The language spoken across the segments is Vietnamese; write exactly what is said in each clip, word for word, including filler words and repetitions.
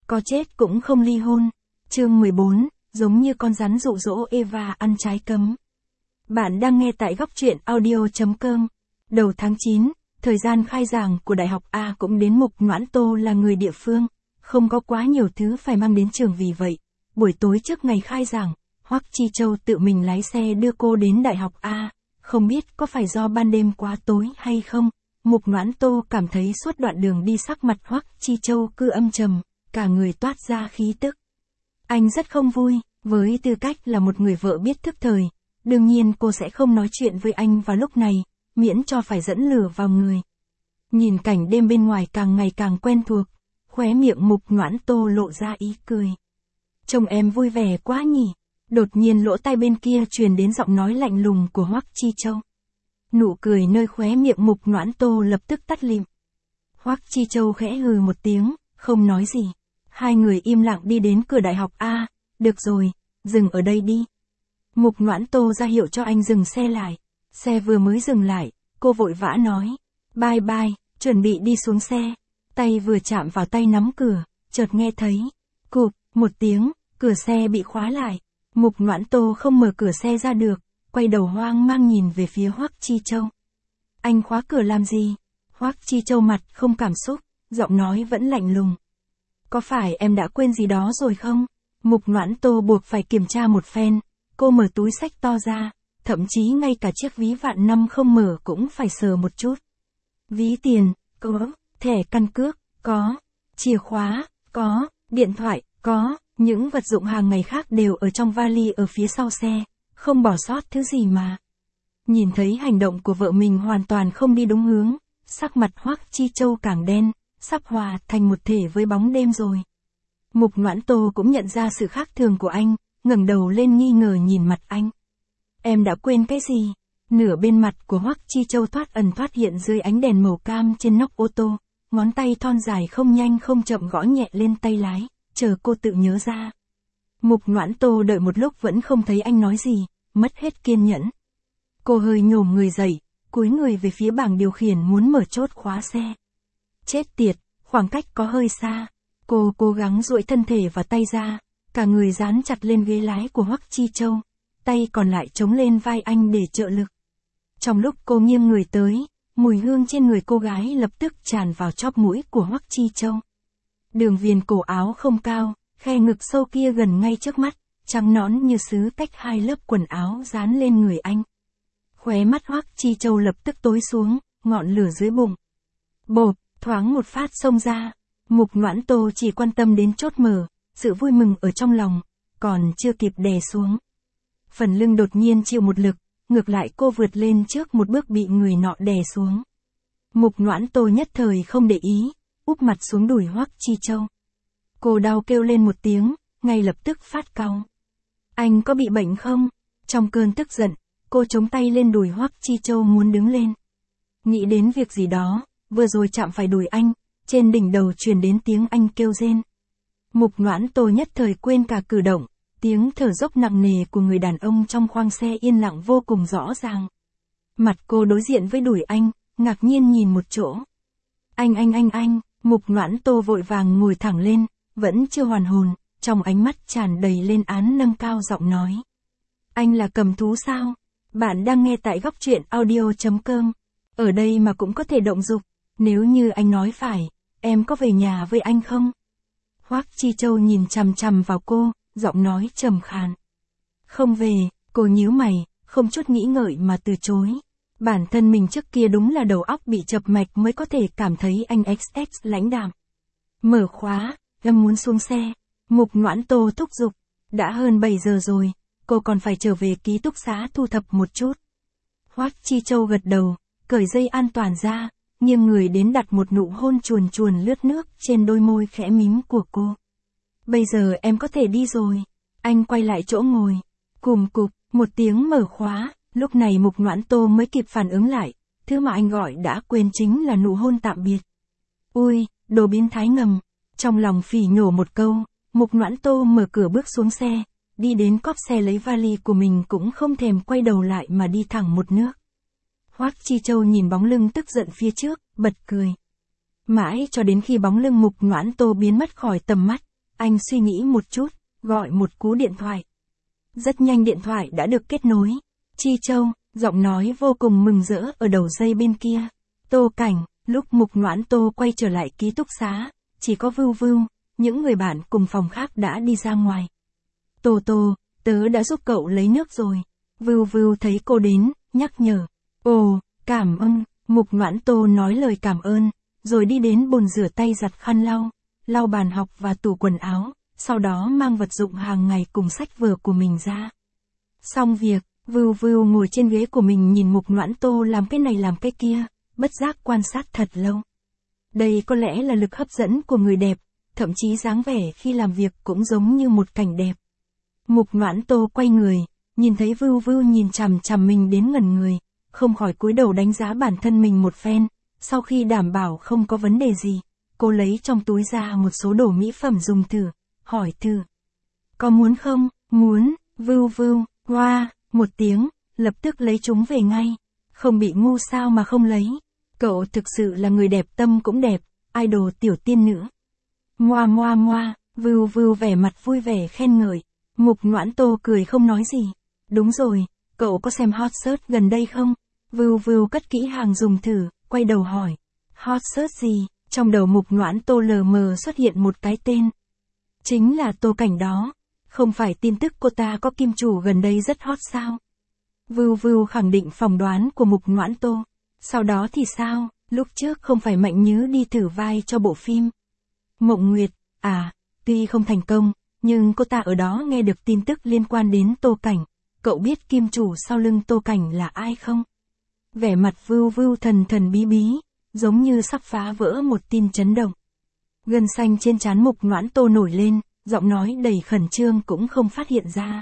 có chết cũng không ly hôn. Chương mười bốn, giống như con rắn dụ dỗ Eva ăn trái cấm. Bạn đang nghe tại góc truyện audio chấm com. Đầu tháng chín, thời gian khai giảng của Đại học A cũng đến. Mục Noãn Tô là người địa phương, không có quá nhiều thứ phải mang đến trường, vì vậy, buổi tối trước ngày khai giảng, Hoắc Chi Châu tự mình lái xe đưa cô đến Đại học A. Không biết có phải do ban đêm quá tối hay không, Mục Noãn Tô cảm thấy suốt đoạn đường đi sắc mặt Hoắc Chi Châu cứ âm trầm, cả người toát ra khí tức. Anh rất không vui, với tư cách là một người vợ biết thức thời, đương nhiên cô sẽ không nói chuyện với anh vào lúc này, miễn cho phải dẫn lửa vào người. Nhìn cảnh đêm bên ngoài càng ngày càng quen thuộc, khóe miệng Mục Noãn Tô lộ ra ý cười. Trông em vui vẻ quá nhỉ. Đột nhiên lỗ tai bên kia truyền đến giọng nói lạnh lùng của Hoắc Chi Châu. Nụ cười nơi khóe miệng Mục Noãn Tô lập tức tắt lịm. Hoắc Chi Châu khẽ hừ một tiếng, không nói gì. Hai người im lặng đi đến cửa Đại học A. Được rồi, dừng ở đây đi. Mục Noãn Tô ra hiệu cho anh dừng xe lại. Xe vừa mới dừng lại, cô vội vã nói. Bye bye, chuẩn bị đi xuống xe. Tay vừa chạm vào tay nắm cửa, chợt nghe thấy. Cụp, một tiếng, cửa xe bị khóa lại. Mục Noãn Tô không mở cửa xe ra được, quay đầu hoang mang nhìn về phía Hoắc Chi Châu. Anh khóa cửa làm gì? Hoắc Chi Châu mặt không cảm xúc, giọng nói vẫn lạnh lùng. Có phải em đã quên gì đó rồi không? Mục Noãn Tô buộc phải kiểm tra một phen, cô mở túi xách to ra, thậm chí ngay cả chiếc ví vạn năm không mở cũng phải sờ một chút. Ví tiền, có, thẻ căn cước, có, chìa khóa, có, điện thoại, có. Những vật dụng hàng ngày khác đều ở trong vali ở phía sau xe, không bỏ sót thứ gì mà. Nhìn thấy hành động của vợ mình hoàn toàn không đi đúng hướng, sắc mặt Hoắc Chi Châu càng đen, sắp hòa thành một thể với bóng đêm rồi. Mục Noãn Tô cũng nhận ra sự khác thường của anh, ngẩng đầu lên nghi ngờ nhìn mặt anh. Em đã quên cái gì? Nửa bên mặt của Hoắc Chi Châu thoát ẩn thoát hiện dưới ánh đèn màu cam trên nóc ô tô, ngón tay thon dài không nhanh không chậm gõ nhẹ lên tay lái. Chờ cô tự nhớ ra. Mục Noãn Tô đợi một lúc vẫn không thấy anh nói gì, mất hết kiên nhẫn. Cô hơi nhổm người dậy, cúi người về phía bảng điều khiển muốn mở chốt khóa xe. Chết tiệt, khoảng cách có hơi xa. Cô cố gắng duỗi thân thể và tay ra, cả người dán chặt lên ghế lái của Hoắc Chi Châu, tay còn lại chống lên vai anh để trợ lực. Trong lúc cô nghiêng người tới, mùi hương trên người cô gái lập tức tràn vào chóp mũi của Hoắc Chi Châu. Đường viền cổ áo không cao, khe ngực sâu kia gần ngay trước mắt, trắng nõn như sứ cách hai lớp quần áo dán lên người anh. Khóe mắt Hoắc Chi Châu lập tức tối xuống, ngọn lửa dưới bụng. Bộp, thoáng một phát xông ra. Mục Noãn Tô chỉ quan tâm đến chốt mở, sự vui mừng ở trong lòng, còn chưa kịp đè xuống. Phần lưng đột nhiên chịu một lực, ngược lại cô vượt lên trước một bước bị người nọ đè xuống. Mục Noãn Tô nhất thời không để ý, úp mặt xuống đùi Hoắc Chi Châu. Cô đau kêu lên một tiếng, ngay lập tức phát cau. Anh có bị bệnh không? Trong cơn tức giận, cô chống tay lên đùi Hoắc Chi Châu muốn đứng lên. Nghĩ đến việc gì đó, vừa rồi chạm phải đùi anh, trên đỉnh đầu truyền đến tiếng anh kêu rên. Mục Noãn Tô nhất thời quên cả cử động, tiếng thở dốc nặng nề của người đàn ông trong khoang xe yên lặng vô cùng rõ ràng. Mặt cô đối diện với đùi anh, ngạc nhiên nhìn một chỗ. Anh anh anh anh. Mục Noãn Tô vội vàng ngồi thẳng lên, vẫn chưa hoàn hồn, trong ánh mắt tràn đầy lên án nâng cao giọng nói. Anh là cầm thú sao? Bạn đang nghe tại góc truyện audio chấm com. Ở đây mà cũng có thể động dục, nếu như anh nói phải, em có về nhà với anh không? Hoắc Chi Châu nhìn chằm chằm vào cô, giọng nói trầm khàn. Không về, cô nhíu mày, không chút nghĩ ngợi mà từ chối. Bản thân mình trước kia đúng là đầu óc bị chập mạch mới có thể cảm thấy anh ích ích lãnh đạm. Mở khóa, em muốn xuống xe. Mục Noãn Tô thúc giục. Đã hơn bảy giờ rồi, cô còn phải trở về ký túc xá thu thập một chút. Hoắc Chi Châu gật đầu, cởi dây an toàn ra, nghiêng người đến đặt một nụ hôn chuồn chuồn lướt nước trên đôi môi khẽ mím của cô. Bây giờ em có thể đi rồi. Anh quay lại chỗ ngồi. Cùm cụp, một tiếng mở khóa. Lúc này Mục Noãn Tô mới kịp phản ứng lại, thứ mà anh gọi đã quên chính là nụ hôn tạm biệt. Ui, đồ biến thái ngầm. Trong lòng phỉ nhổ một câu, Mục Noãn Tô mở cửa bước xuống xe, đi đến cốp xe lấy vali của mình cũng không thèm quay đầu lại mà đi thẳng một nước. Hoắc Chi Châu nhìn bóng lưng tức giận phía trước, bật cười. Mãi cho đến khi bóng lưng Mục Noãn Tô biến mất khỏi tầm mắt, Anh suy nghĩ một chút, gọi một cú điện thoại. Rất nhanh điện thoại đã được kết nối. Chi Châu, giọng nói vô cùng mừng rỡ ở đầu dây bên kia. Tô Cảnh, lúc Mục Noãn Tô quay trở lại ký túc xá, chỉ có Vưu Vưu, những người bạn cùng phòng khác đã đi ra ngoài. Tô Tô, tớ đã giúp cậu lấy nước rồi. Vưu Vưu thấy cô đến, nhắc nhở. Ồ, cảm ơn, Mục Noãn Tô nói lời cảm ơn, rồi đi đến bồn rửa tay giặt khăn lau, lau bàn học và tủ quần áo, sau đó mang vật dụng hàng ngày cùng sách vở của mình ra. Xong việc, Vưu Vưu ngồi trên ghế của mình nhìn Mục Noãn Tô làm cái này làm cái kia, bất giác quan sát thật lâu. Đây có lẽ là lực hấp dẫn của người đẹp, thậm chí dáng vẻ khi làm việc cũng giống như một cảnh đẹp. Mục Noãn Tô quay người, nhìn thấy Vưu Vưu nhìn chằm chằm mình đến ngẩn người, không khỏi cúi đầu đánh giá bản thân mình một phen, sau khi đảm bảo không có vấn đề gì, cô lấy trong túi ra một số đồ mỹ phẩm dùng thử, hỏi thử. Có muốn không? Muốn, Vưu Vưu, hoa, wow, một tiếng, lập tức lấy chúng về ngay. Không bị ngu sao mà không lấy. Cậu thực sự là người đẹp tâm cũng đẹp, idol tiểu tiên nữ. Moa moa moa, Vưu Vưu vẻ mặt vui vẻ khen ngợi. Mục Noãn Tô cười không nói gì. Đúng rồi, cậu có xem hot search gần đây không? Vưu Vưu cất kỹ hàng dùng thử, quay đầu hỏi. Hot search gì? Trong đầu Mục Noãn Tô lờ mờ xuất hiện một cái tên. Chính là Tô Cảnh đó. Không phải tin tức cô ta có kim chủ gần đây rất hot sao? Vưu Vưu khẳng định phỏng đoán của Mục Noãn Tô. Sau đó thì sao? Lúc trước không phải Mạnh Nhứ đi thử vai cho bộ phim Mộng Nguyệt, à, tuy không thành công, nhưng cô ta ở đó nghe được tin tức liên quan đến Tô Cảnh. Cậu biết kim chủ sau lưng Tô Cảnh là ai không? Vẻ mặt Vưu Vưu thần thần bí bí, giống như sắp phá vỡ một tin chấn động. Gân xanh trên trán Mục Noãn Tô nổi lên, giọng nói đầy khẩn trương cũng không phát hiện ra.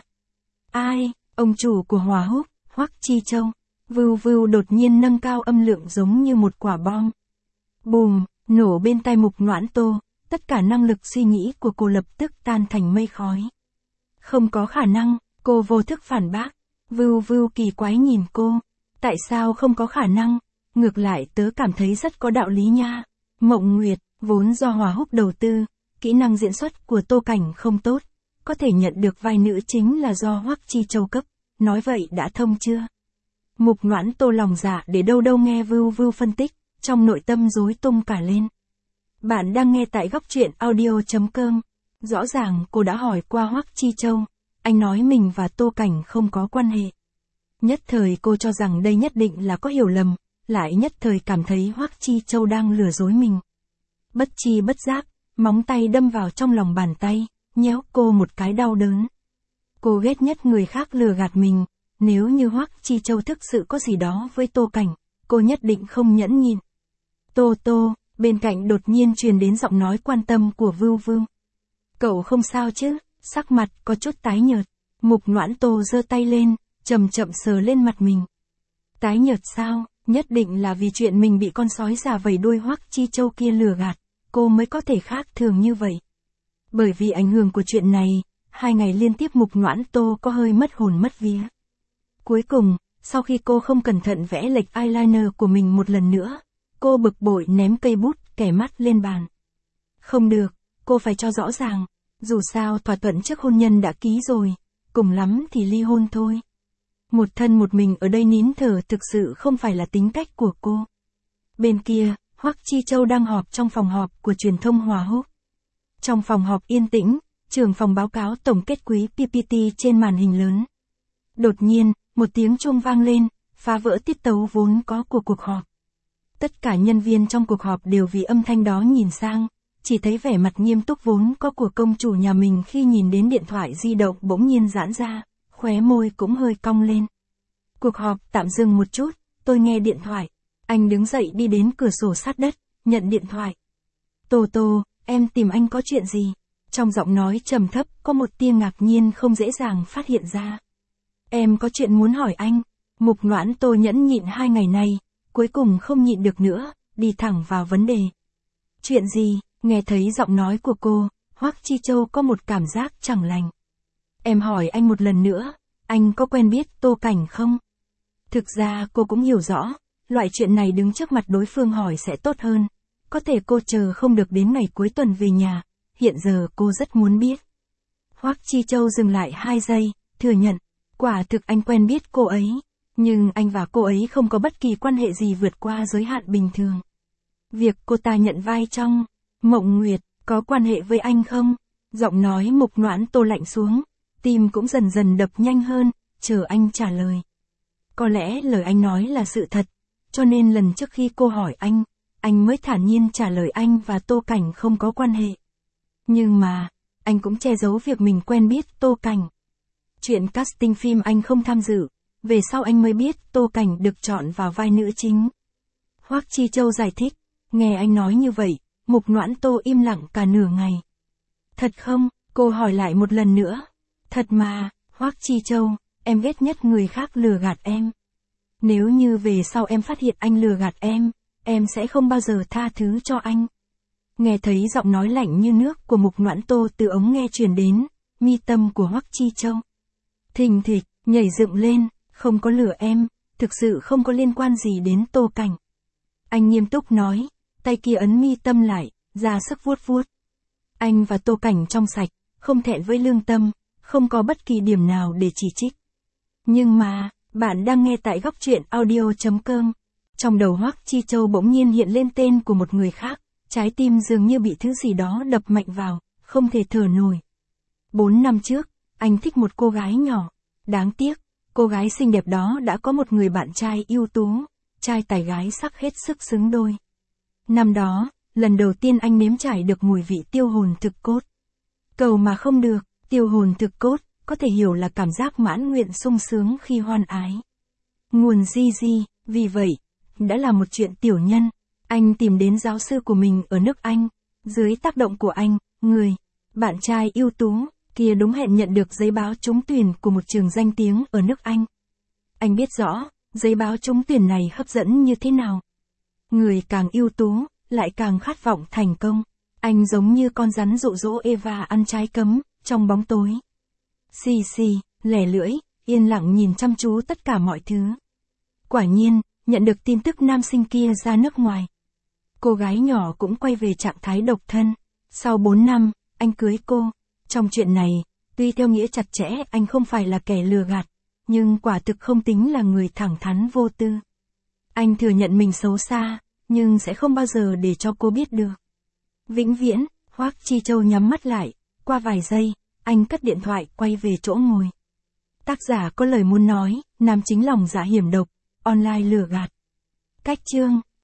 Ai? Ông chủ của Hòa Húc, Hoắc Chi Châu. Vưu Vưu đột nhiên nâng cao âm lượng giống như một quả bom. Bùm, nổ bên tai Mục Noãn Tô, tất cả năng lực suy nghĩ của cô lập tức tan thành mây khói. Không có khả năng, cô vô thức phản bác. Vưu Vưu kỳ quái nhìn cô. Tại sao không có khả năng? Ngược lại tớ cảm thấy rất có đạo lý nha. Mộng Nguyệt, vốn do Hòa Húc đầu tư, kỹ năng diễn xuất của Tô Cảnh không tốt, có thể nhận được vai nữ chính là do Hoắc Chi Châu cấp, nói vậy đã thông chưa? Mục Noãn Tô lòng dạ để đâu đâu nghe Vưu Vưu phân tích, trong nội tâm rối tung cả lên. Bạn đang nghe tại góc truyện audio chấm com. Rõ ràng cô đã hỏi qua Hoắc Chi Châu, anh nói mình và Tô Cảnh không có quan hệ. Nhất thời cô cho rằng đây nhất định là có hiểu lầm, lại nhất thời cảm thấy Hoắc Chi Châu đang lừa dối mình. Bất chi bất giác, móng tay đâm vào trong lòng bàn tay, nhéo cô một cái đau đớn. Cô ghét nhất người khác lừa gạt mình, nếu như Hoắc Chi Châu thực sự có gì đó với Tô Cảnh, cô nhất định không nhẫn nhịn. Tô Tô, bên cạnh đột nhiên truyền đến giọng nói quan tâm của Vưu Vưu. Cậu không sao chứ? Sắc mặt có chút tái nhợt. Mục Noãn Tô giơ tay lên, chậm chậm sờ lên mặt mình. Tái nhợt sao? Nhất định là vì chuyện mình bị con sói già vầy đuôi Hoắc Chi Châu kia lừa gạt, cô mới có thể khác thường như vậy. Bởi vì ảnh hưởng của chuyện này, hai ngày liên tiếp Mục Noãn Tô có hơi mất hồn mất vía. Cuối cùng, sau khi cô không cẩn thận vẽ lệch eyeliner của mình một lần nữa, cô bực bội ném cây bút kẻ mắt lên bàn. Không được, cô phải cho rõ ràng, dù sao thỏa thuận trước hôn nhân đã ký rồi, cùng lắm thì ly hôn thôi. Một thân một mình ở đây nín thở thực sự không phải là tính cách của cô. Bên kia, Hoắc Chi Châu đang họp trong phòng họp của truyền thông Hòa Húc. Trong phòng họp yên tĩnh, trưởng phòng báo cáo tổng kết quý pê pê tê trên màn hình lớn. Đột nhiên, một tiếng chuông vang lên, phá vỡ tiết tấu vốn có của cuộc họp. Tất cả nhân viên trong cuộc họp đều vì âm thanh đó nhìn sang, chỉ thấy vẻ mặt nghiêm túc vốn có của công chủ nhà mình khi nhìn đến điện thoại di động bỗng nhiên giãn ra, khóe môi cũng hơi cong lên. Cuộc họp tạm dừng một chút, tôi nghe điện thoại. Anh đứng dậy đi đến cửa sổ sát đất, nhận điện thoại. Tô Tô, em tìm anh có chuyện gì? Trong giọng nói trầm thấp có một tia ngạc nhiên không dễ dàng phát hiện ra. Em có chuyện muốn hỏi anh. Mục Noãn Tô nhẫn nhịn hai ngày nay, cuối cùng không nhịn được nữa, đi thẳng vào vấn đề. Chuyện gì? Nghe thấy giọng nói của cô, Hoắc Chi Châu có một cảm giác chẳng lành. Em hỏi anh một lần nữa, anh có quen biết Tô Cảnh không? Thực ra cô cũng hiểu rõ, loại chuyện này đứng trước mặt đối phương hỏi sẽ tốt hơn. Có thể cô chờ không được đến ngày cuối tuần về nhà, hiện giờ cô rất muốn biết. Hoắc Chi Châu dừng lại hai giây, thừa nhận, quả thực anh quen biết cô ấy, nhưng anh và cô ấy không có bất kỳ quan hệ gì vượt qua giới hạn bình thường. Việc cô ta nhận vai trong Mộng Nguyệt có quan hệ với anh không? Giọng nói Mục Noãn Tô lạnh xuống, tim cũng dần dần đập nhanh hơn, chờ anh trả lời. Có lẽ lời anh nói là sự thật, cho nên lần trước khi cô hỏi anh, anh mới thản nhiên trả lời anh và Tô Cảnh không có quan hệ. Nhưng mà, anh cũng che giấu việc mình quen biết Tô Cảnh. Chuyện casting phim anh không tham dự, về sau anh mới biết Tô Cảnh được chọn vào vai nữ chính. Hoắc Chi Châu giải thích, nghe anh nói như vậy, Mục Noãn Tô im lặng cả nửa ngày. Thật không? Cô hỏi lại một lần nữa. Thật mà, Hoắc Chi Châu, em ghét nhất người khác lừa gạt em. Nếu như về sau em phát hiện anh lừa gạt em, em sẽ không bao giờ tha thứ cho anh. Nghe thấy giọng nói lạnh như nước của Mục Noãn Tô từ ống nghe truyền đến, mi tâm của Hoắc Chi Châu thình thịch, nhảy dựng lên, không có lừa em, thực sự không có liên quan gì đến Tô Cảnh. Anh nghiêm túc nói, tay kia ấn mi tâm lại, ra sức vuốt vuốt. Anh và Tô Cảnh trong sạch, không thẹn với lương tâm, không có bất kỳ điểm nào để chỉ trích. Nhưng mà, bạn đang nghe tại góc truyện audio chấm com. Trong đầu Hoắc Chi Châu bỗng nhiên hiện lên tên của một người khác, trái tim dường như bị thứ gì đó đập mạnh vào, không thể thở nổi. Bốn năm trước, anh thích một cô gái nhỏ. Đáng tiếc, cô gái xinh đẹp đó đã có một người bạn trai ưu tú, trai tài gái sắc hết sức xứng đôi. Năm đó, lần đầu tiên anh nếm trải được mùi vị tiêu hồn thực cốt. Cầu mà không được, tiêu hồn thực cốt, có thể hiểu là cảm giác mãn nguyện sung sướng khi hoan ái. Nguồn di di, vì vậy, đã là một chuyện tiểu nhân. Anh tìm đến giáo sư của mình ở nước Anh. Dưới tác động của anh, người, bạn trai ưu tú, kia đúng hẹn nhận được giấy báo trúng tuyển của một trường danh tiếng ở nước Anh. Anh biết rõ, giấy báo trúng tuyển này hấp dẫn như thế nào. Người càng ưu tú, lại càng khát vọng thành công. Anh giống như con rắn dụ dỗ Eva ăn trái cấm, trong bóng tối. Xì xì, lẻ lưỡi, yên lặng nhìn chăm chú tất cả mọi thứ. Quả nhiên, nhận được tin tức nam sinh kia ra nước ngoài. Cô gái nhỏ cũng quay về trạng thái độc thân. Sau bốn năm, anh cưới cô. Trong chuyện này, tuy theo nghĩa chặt chẽ anh không phải là kẻ lừa gạt, nhưng quả thực không tính là người thẳng thắn vô tư. Anh thừa nhận mình xấu xa, nhưng sẽ không bao giờ để cho cô biết được. Vĩnh viễn, Hoắc Chi Châu nhắm mắt lại, qua vài giây, anh cất điện thoại quay về chỗ ngồi. Tác giả có lời muốn nói, nam chính lòng dạ hiểm độc, online lừa gạt. Cách chương